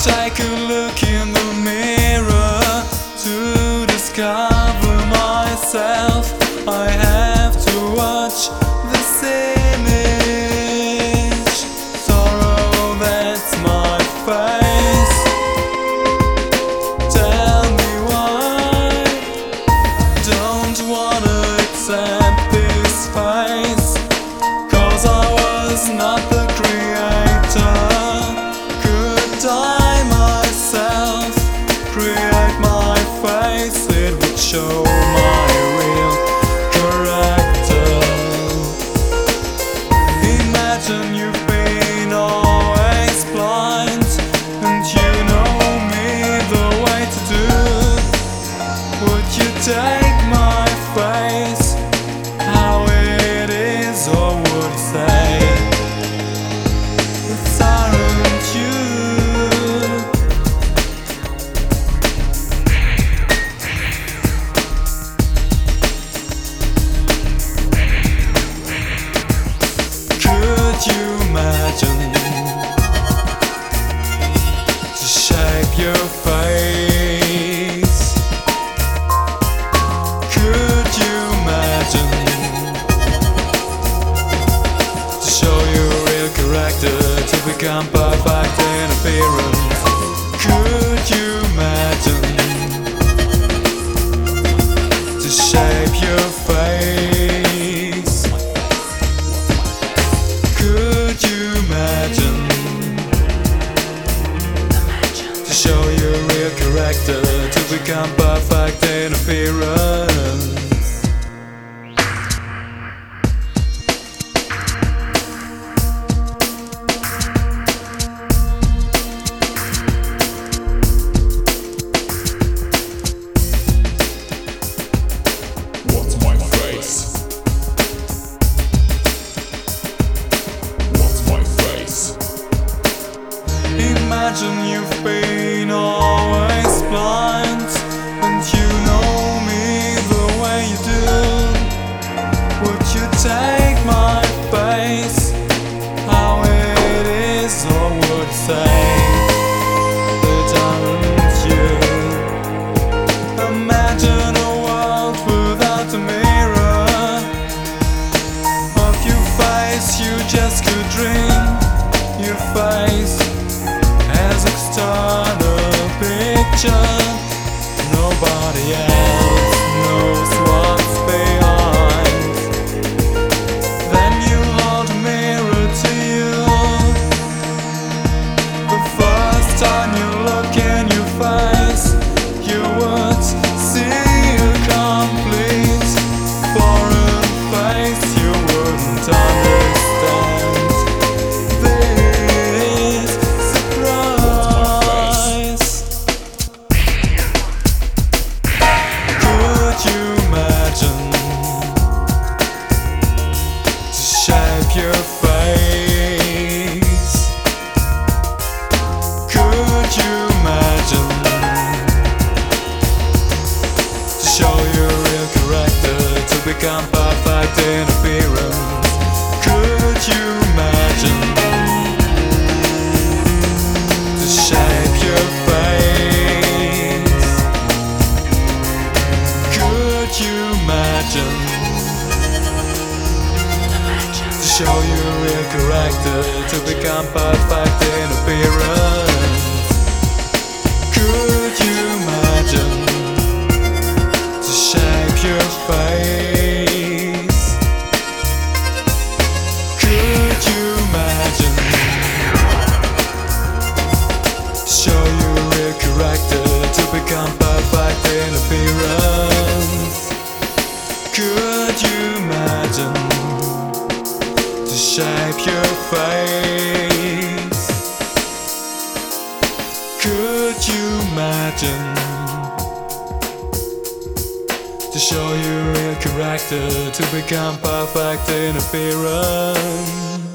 take a look in the mirror to discover myself. I have to watch this image. Sorrow, that's my face. Tell me why don't wanna accept this face. 'Cause I was not the creator. Could I myself create my face? It would show my real character. Imagine you've been always blind, and you know me the way to do. Would you take my face how it is, or would you say it's aren't you? Could you imagine to shape your face? Could you imagine to show your real character, to become perfect in appearance? Could you imagine to shape your face? Could you imagine to show your real character, to become perfect in appearance? What's my face? What's my face? Imagine you've been always blind, and you know me the way you do. Would you take my face how it is, or would you say that aren't you? Imagine a world without a mirror of your face. You just could dream your face as external picture. Nobody else knows what's behind. Then you hold a mirror to you. The first time you look in your face, you would see a complete foreign face. You wouldn't understand this surprise. Could you imagine to shape your face? Could you imagine to show your real character, to become perfect in appearance? Could you imagine to shape your face? Could you imagine to show your real character, to become perfect in appearance? Could you imagine to shape your face? Could you imagine to show your real character, to become perfect in appearance? Could you imagine to shape your face? Could you imagine to show your real character, to become perfect in appearance?